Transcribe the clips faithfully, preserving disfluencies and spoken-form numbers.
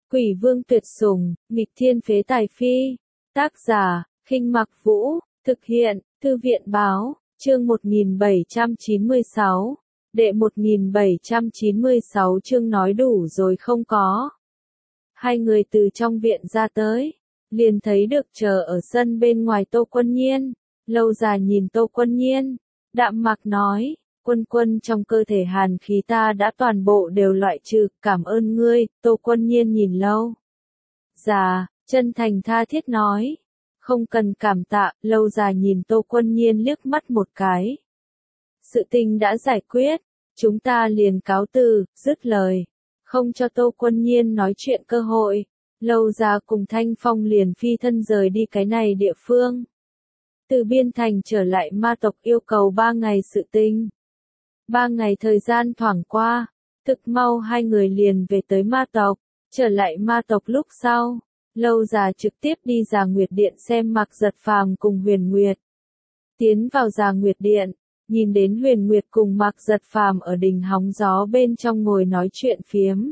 Quỷ vương tuyệt sủng, nghịch thiên phế tài phi. Tác giả, Khinh Mặc Vũ, thực hiện, Thư viện báo, chương một nghìn bảy trăm chín mươi sáu. Đệ một nghìn bảy trăm chín mươi sáu chương nói đủ rồi không có. Hai người từ trong viện ra tới, liền thấy được chờ ở sân bên ngoài Tô Quân Nhiên. Lâu dài nhìn Tô Quân Nhiên, đạm mạc nói, Quân Quân trong cơ thể hàn khí ta đã toàn bộ đều loại trừ, cảm ơn ngươi. Tô Quân Nhiên nhìn Lâu già, chân thành tha thiết nói, không cần cảm tạ. Lâu già nhìn Tô Quân Nhiên liếc mắt một cái. Sự tình đã giải quyết, chúng ta liền cáo từ. Dứt lời, không cho Tô Quân Nhiên nói chuyện cơ hội, Lâu già cùng Thanh Phong liền phi thân rời đi cái này địa phương. Từ biên thành trở lại ma tộc yêu cầu ba ngày sự tình. Ba ngày thời gian thoảng qua, thực mau hai người liền về tới ma tộc. Trở lại ma tộc lúc sau, Lâu già trực tiếp đi Già Nguyệt Điện xem Mạc Giật Phàm cùng Huyền Nguyệt. Tiến vào Già Nguyệt Điện, nhìn đến Huyền Nguyệt cùng Mạc Giật Phàm ở đỉnh hóng gió bên trong ngồi nói chuyện phiếm.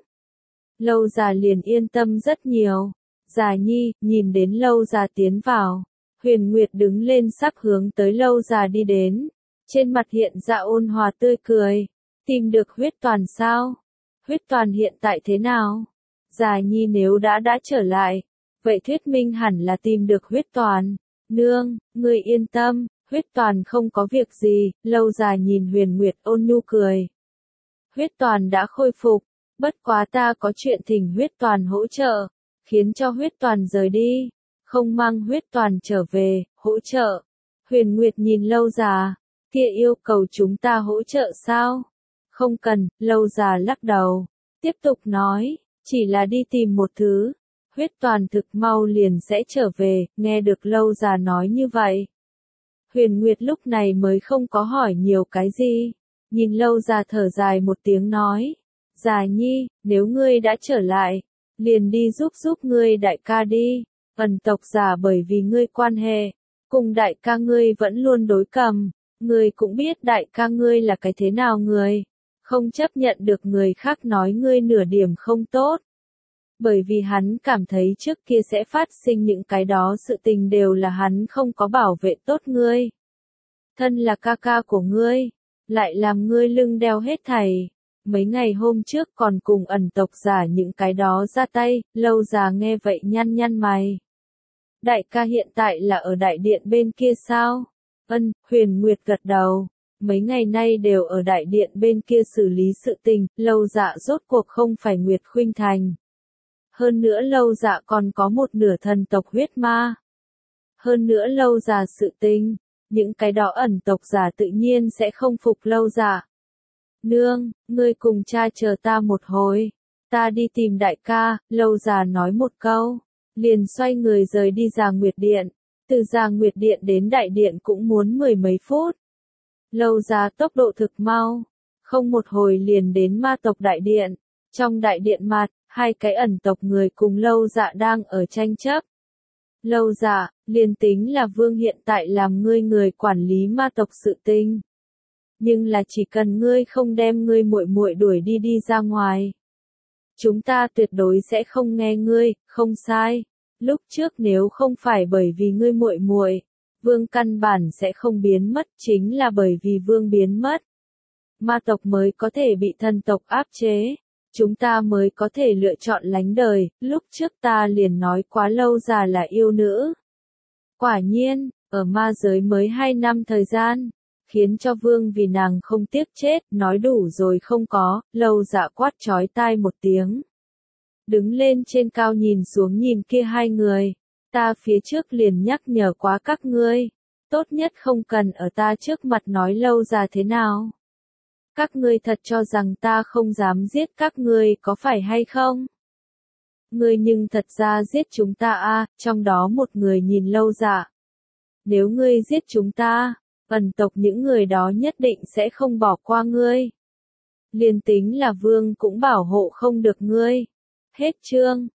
Lâu già liền yên tâm rất nhiều. Già nhi, nhìn đến Lâu già tiến vào, Huyền Nguyệt đứng lên sắp hướng tới Lâu già đi đến. Trên mặt hiện ra ôn hòa tươi cười. Tìm được huyết toàn sao? Huyết toàn hiện tại thế nào? Già nhi nếu đã đã trở lại, vậy thuyết minh hẳn là tìm được huyết toàn. Nương, ngươi yên tâm, huyết toàn không có việc gì. Lâu già nhìn Huyền Nguyệt ôn nhu cười. Huyết toàn đã khôi phục, bất quá ta có chuyện thỉnh huyết toàn hỗ trợ, khiến cho huyết toàn rời đi, không mang huyết toàn trở về, hỗ trợ. Huyền Nguyệt nhìn Lâu già, kia yêu cầu chúng ta hỗ trợ sao? Không cần. Lâu già lắc đầu, tiếp tục nói, chỉ là đi tìm một thứ, huyết toàn thực mau liền sẽ trở về. Nghe được Lâu già nói như vậy, Huyền Nguyệt lúc này mới không có hỏi nhiều cái gì, nhìn Lâu già thở dài một tiếng nói, già nhi, nếu ngươi đã trở lại, liền đi giúp giúp ngươi đại ca đi. Ẩn tộc giả bởi vì ngươi quan hệ, cùng đại ca ngươi vẫn luôn đối cầm, ngươi cũng biết đại ca ngươi là cái thế nào người, không chấp nhận được người khác nói ngươi nửa điểm không tốt. Bởi vì hắn cảm thấy trước kia sẽ phát sinh những cái đó sự tình đều là hắn không có bảo vệ tốt ngươi. Thân là ca ca của ngươi, lại làm ngươi lưng đeo hết thảy. Mấy ngày hôm trước còn cùng ẩn tộc giả những cái đó ra tay. Lâu già nghe vậy nhăn nhăn mày. Đại ca hiện tại là ở đại điện bên kia sao? Ân. Huyền Nguyệt gật đầu. Mấy ngày nay đều ở đại điện bên kia xử lý sự tình. Lâu dạ rốt cuộc không phải Nguyệt Khuynh Thành. Hơn nữa Lâu dạ còn có một nửa thần tộc huyết ma. Hơn nữa Lâu già sự tình, những cái đó ẩn tộc giả tự nhiên sẽ không phục Lâu dạ. Nương, ngươi cùng cha chờ ta một hồi, ta đi tìm đại ca. Lâu già nói một câu, liền xoay người rời đi Già Nguyệt Điện. Từ Già Nguyệt Điện đến đại điện cũng muốn mười mấy phút. Lâu già tốc độ thực mau, không một hồi liền đến ma tộc đại điện. Trong đại điện mặt, hai cái ẩn tộc người cùng Lâu dạ đang ở tranh chấp. Lâu dạ, liền tính là vương hiện tại làm ngươi người quản lý ma tộc sự tình, nhưng là chỉ cần ngươi không đem ngươi muội muội đuổi đi đi ra ngoài, chúng ta tuyệt đối sẽ không nghe ngươi. Không sai, lúc trước nếu không phải bởi vì ngươi muội muội, vương căn bản sẽ không biến mất. Chính là bởi vì vương biến mất, ma tộc mới có thể bị thần tộc áp chế, chúng ta mới có thể lựa chọn lánh đời. Lúc trước ta liền nói quá Lâu già là yêu nữ. Quả nhiên, ở ma giới mới hai năm thời gian, khiến cho vương vì nàng không tiếc chết. Nói đủ rồi không có. Lâu dạ quát chói tai một tiếng, đứng lên trên cao nhìn xuống nhìn kia hai người. Ta phía trước liền nhắc nhở quá các ngươi, tốt nhất không cần ở ta trước mặt nói Lâu già thế nào. Các ngươi thật cho rằng ta không dám giết các ngươi có phải hay không? Ngươi nhưng thật ra giết chúng ta a. Trong đó một người nhìn Lâu dạ. Nếu ngươi giết chúng ta, ẩn tộc những người đó nhất định sẽ không bỏ qua ngươi. Liền tính là vương cũng bảo hộ không được ngươi. Hết chương.